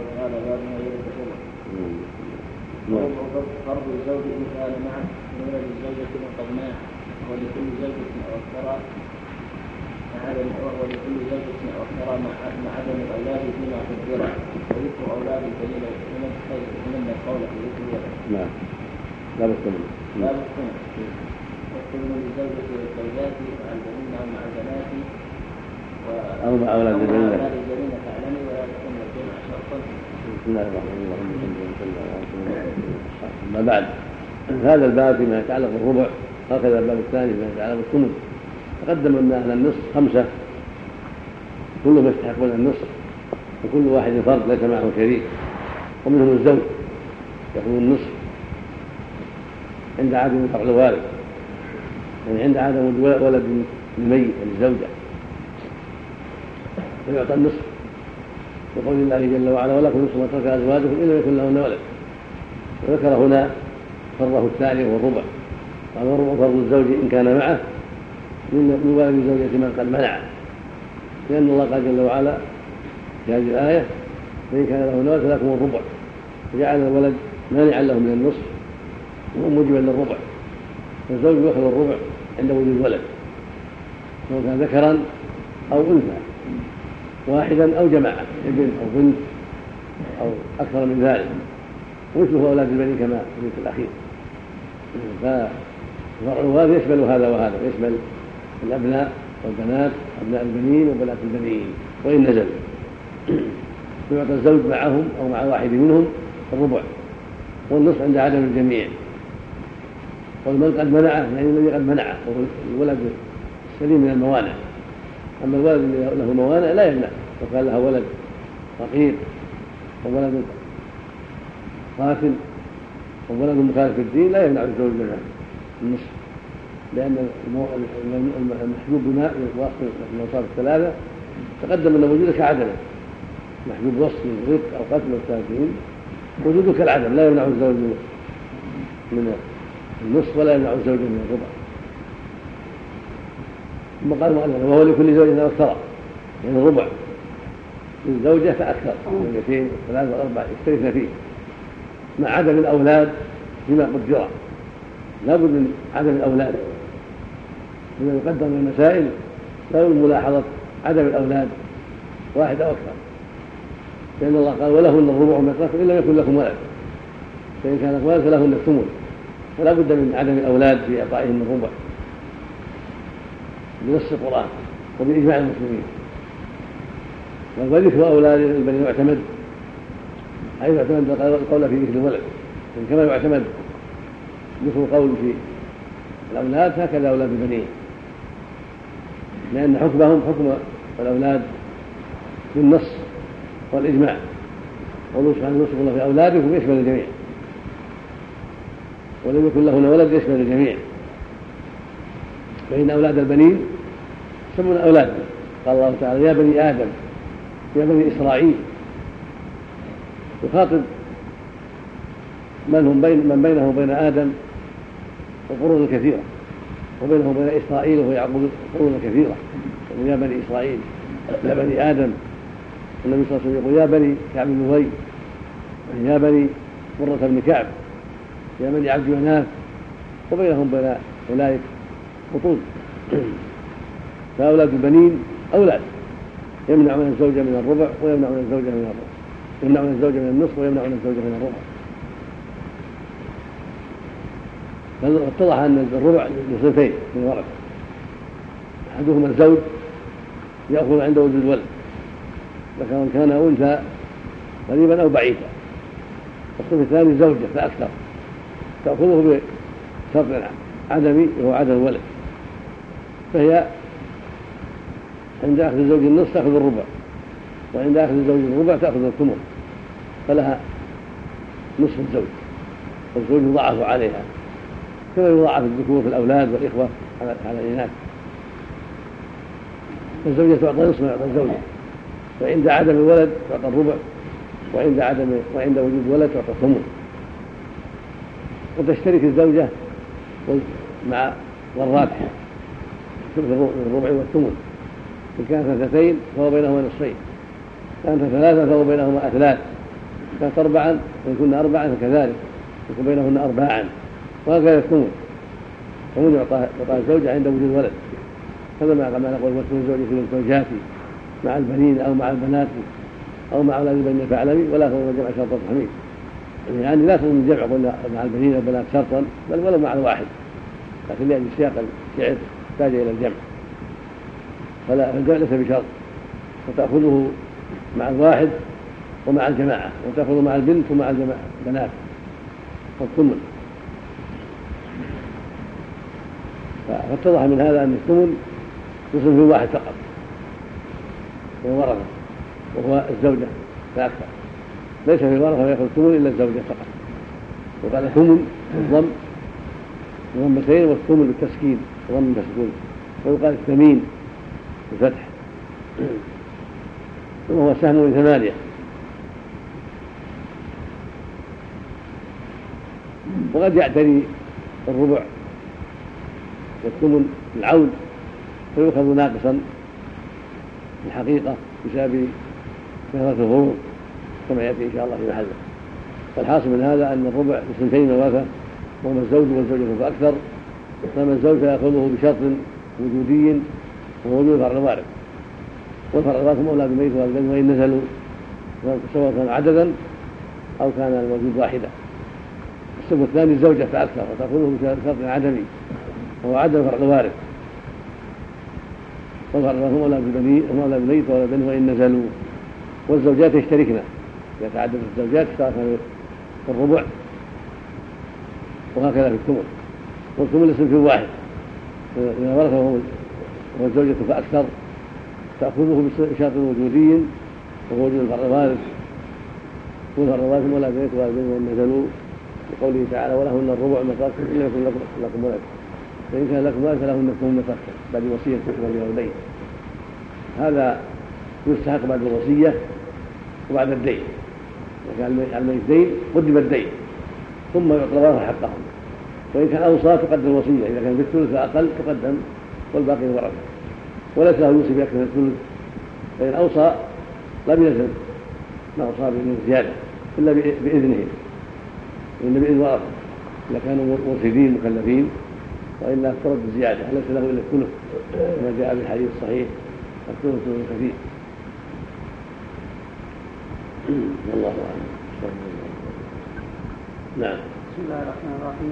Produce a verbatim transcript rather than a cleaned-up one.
تعالى باب ما يذكر فرض الزوج إن كان معه من ولد الزوجة من قد منع وهو لكل زوجة أو أكثر عدم وهو لكل زوجة أو أكثر مع عدم الأولاد فيما قدر وذكر أولاد الدليل من القول في ذكر ولد. نعم. لا بالثمن. لا بالثمن. والثمن للزوجة والزوجات مع البنين أو مع البنات أو مع أولاد البنين. تعلمي ولا تكون الجمع شرطا. بسم الله الرحمن الرحيم. أما بعد هذا الباب فيما يتعلق بالربع هكذا الباب الثاني فيما يتعلق بالثمن. تقدم أن أهل النصف خمسة كلهم يستحقون النصف وكل واحد فرد ليس معه شريك ومنهم الزوج يأخذ النصف عند عدم فقد الوالد يعني عند عدم ولد الميت للزوجة فيعطى النصف وقول الله جل وعلا ولكم نصف ما ترك أزواجكم إلا يكن لهن ولد. وذكر هنا فرضه الثاني وهو الربع قال الربع فرض الزوج إن كان معه من ولد الزوجة من قد منع لأن الله قال جل وعلا في هذه الآية فإن كان له ولد فلكم الربع فجعل الولد مانعا له من النصف وموجبا للربع فالزوج يأخذ الربع عند وجود ولد سواء كان ذكرا أو أنثى واحدا أو جماعة ابن أو بنت أو أكثر من ذلك ومثله أولاد البنين كما في الأخير. ففرع الوارث يشمل هذا وهذا يشمل الأبناء والبنات أبناء البنين وبنات البنين وإن نزل فيعطى الزوج معهم أو مع واحد منهم الربع والنصف عند عدم الجميع. والمن قد منعه يعني الذي قد منعه وهو الولد السليم من الموانع. أما الولد الذي له موانع لا يمنع وكان له ولد فقير وولد قاتل وولد مخالف في الدين لا يمنع الزوج منها النصف لأن المحجوب بماء واصل الأوصاف الثلاثة تقدم أن وجوده كعدمه محجوب وصف من رق أو قتل والتاكين وجوده كالعدم لا يمنع الزوج من النصف ولا يمنع الزوج من الربع. ثم قال مؤلف وهو لكل زوجة أكثر يعني الربع للزوجة فأكثر زوجتين ثلاثة وأربعة يختلفن فيه مع عدم الأولاد فيما قدر لا بد من عدم الأولاد لما يقدر من المسائل لا بد ملاحظة عدم الأولاد واحد أو أكثر لأن الله قال ولهن الربع مما تركتم إن لم يكن لكم ولد فإن كان لكم ولد فلهن الثمن فلا بد من عدم الأولاد في إعطائهم الربع بنص القرآن وبإجماع المسلمين. وذكر أولاد البنين يعتمد حيث يعتمد القول في ذكر الولد كما يعتمد ذكر القول في الأولاد هكذا أولاد البنين لأن حكمهم حكم الأولاد بالنص والإجماع والله سبحانه يوصف الله في أولادكم يشمل الجميع ولم يكن لهن ولد يشمل الجميع. فإن أولاد البنين يسمون أولادهم قال الله تعالى يا بني آدم يا بني إسرائيل يخاطب من هم بين من بينه وبين آدم القرون الكثيرة وبينه وبين إسرائيل وهو يعقوب القرون الكثيرة يا بني إسرائيل يا بني آدم. النبي صلى الله عليه وسلم يقول يا بني كعب بن أبي يا بني مرة بن كعب يا بني عبد مناف وبينهم بين أولئك بطون. فأولاد البنين أولاد يمنعون الزوجة من الربع ويمنعون الزوجة من الربع يمنعون الزوجة من النصف ويمنعون الزوجة من الربع. فاتضح أن الربع لصنفين من الورثة أحدهما الزوج يأخذ عند وجود الولد ذكرا كان أنثى قريبا أو بعيدا. الصنف الثاني زوجة فأكثر تأخذه بشرط عدمي وهو عدم الولد فهي عند أخذ الزوج النصف تأخذ الربع وعند أخذ الزوج الربع تأخذ الثمن فلها نصف الزوج والزوج يضاعف عليها كما يضاعف الذكور في الأولاد والإخوة على الإناث. فالزوجة تعطى نصف ما يعطى الزوج وعند عدم الولد تعطى الربع وعند عدم وعند وجود ولد تعطى الثمن. وتشترك الزوجة مع والرابح في الربع والثمن إن كانت اثنتين فهو بينهما نصفين كانت ثلاثة فهو بينهما أثلاث كانت أربعا وإن كنا أربعا فكذلك يكون بينهن أرباعا، وهكذا الثمن. الثمن يعطى يعطى الزوجة عند وجود ولد، هذا ما نقول وثمن الزوجة في الزوجات مع البنين أو مع البنات أو مع أولاد البنين فاعلمي، ولا تظن جمع شرط التحميل، يعني لا تظن الجمع قلنا مع البنين والبنات شرطا بل ولو مع الواحد، لكن لأجل سياق الشعر احتاج إلى الجمع، فلا فالجمع ليس بشرط، وتأخذه مع الواحد ومع الجماعة، وتأخذه مع البنت ومع البنات والثمن. فاتضح من هذا أن الثمن يصل في واحد فقط وورثه وهو الزوجة لا أكثر، ليس في الورثة ويأخذ الثمن إلا الزوجة فقط. وقال ثمن الضم بضمتين والثمن بالتسكين ضم بسكون، ويقال الثمين بالفتح، وهو سهم من ثمانية. وقد يعتري الربع والثمن العود فيؤخذ ناقصا الحقيقة بسبب كثرة الفروض كما يأتي إن شاء الله في محله. فالحاصل من هذا أن الربع بسنتين ورثة، وهما الزوج والزوجة فأكثر، فما الزوج فيأخذه بشرط وجودي وهو وجود فرع الوارث، والفرع الوارث هم أولاد الميت والبنين وإن نزلوا، سواء كان عددا أو كان الموجود واحدا. السبب الثاني الزوجة فأكثر وتأخذه بشرط عدمي وهو عدم فرع الوارث، والفرع الوارث هم أولاد البنين هم أولاد الميت والبنين وإن نزلوا. والزوجات يشتركن إذا تعددت الزوجات اشتركن في الربع، وهكذا في الثمن. والثمن الاسم في واحد، إذا ورثه والزوجة فأكثر تأخذه بشرط وجودي وهو وجود الفرع الوارث، والفرع الوارث هم أولاد الميت والبنين وإن نزلوا، لقوله تعالى ولهن الربع ما تركتم إن يكن لكم ولد فإن كان لكم ولد فلهن الثمن ما تركتم بعد وصية تكتب لوالديه. هذا يستحق بعد الوصية وبعد الدين، وكان الميت دين قدم الدين ثم يعطى الورثة حقهم، وإن كان أوصى تقدم الوصية، إذا كان بالثلث فأقل تقدم والباقي الورثة، وليس له يوصي بأكثر من الثلث، فإن أوصى لم يلزم ما أوصى به زيادة إلا بإذنهم، إن بإذن ورثة إذا كانوا مرشدين مكلفين، وإلا افترض الزيادة ليس له إلا الثلث كما جاء بالحديث الصحيح الثلث كثير. والله أعلم. نعم. بسم الله الرحمن الرحيم.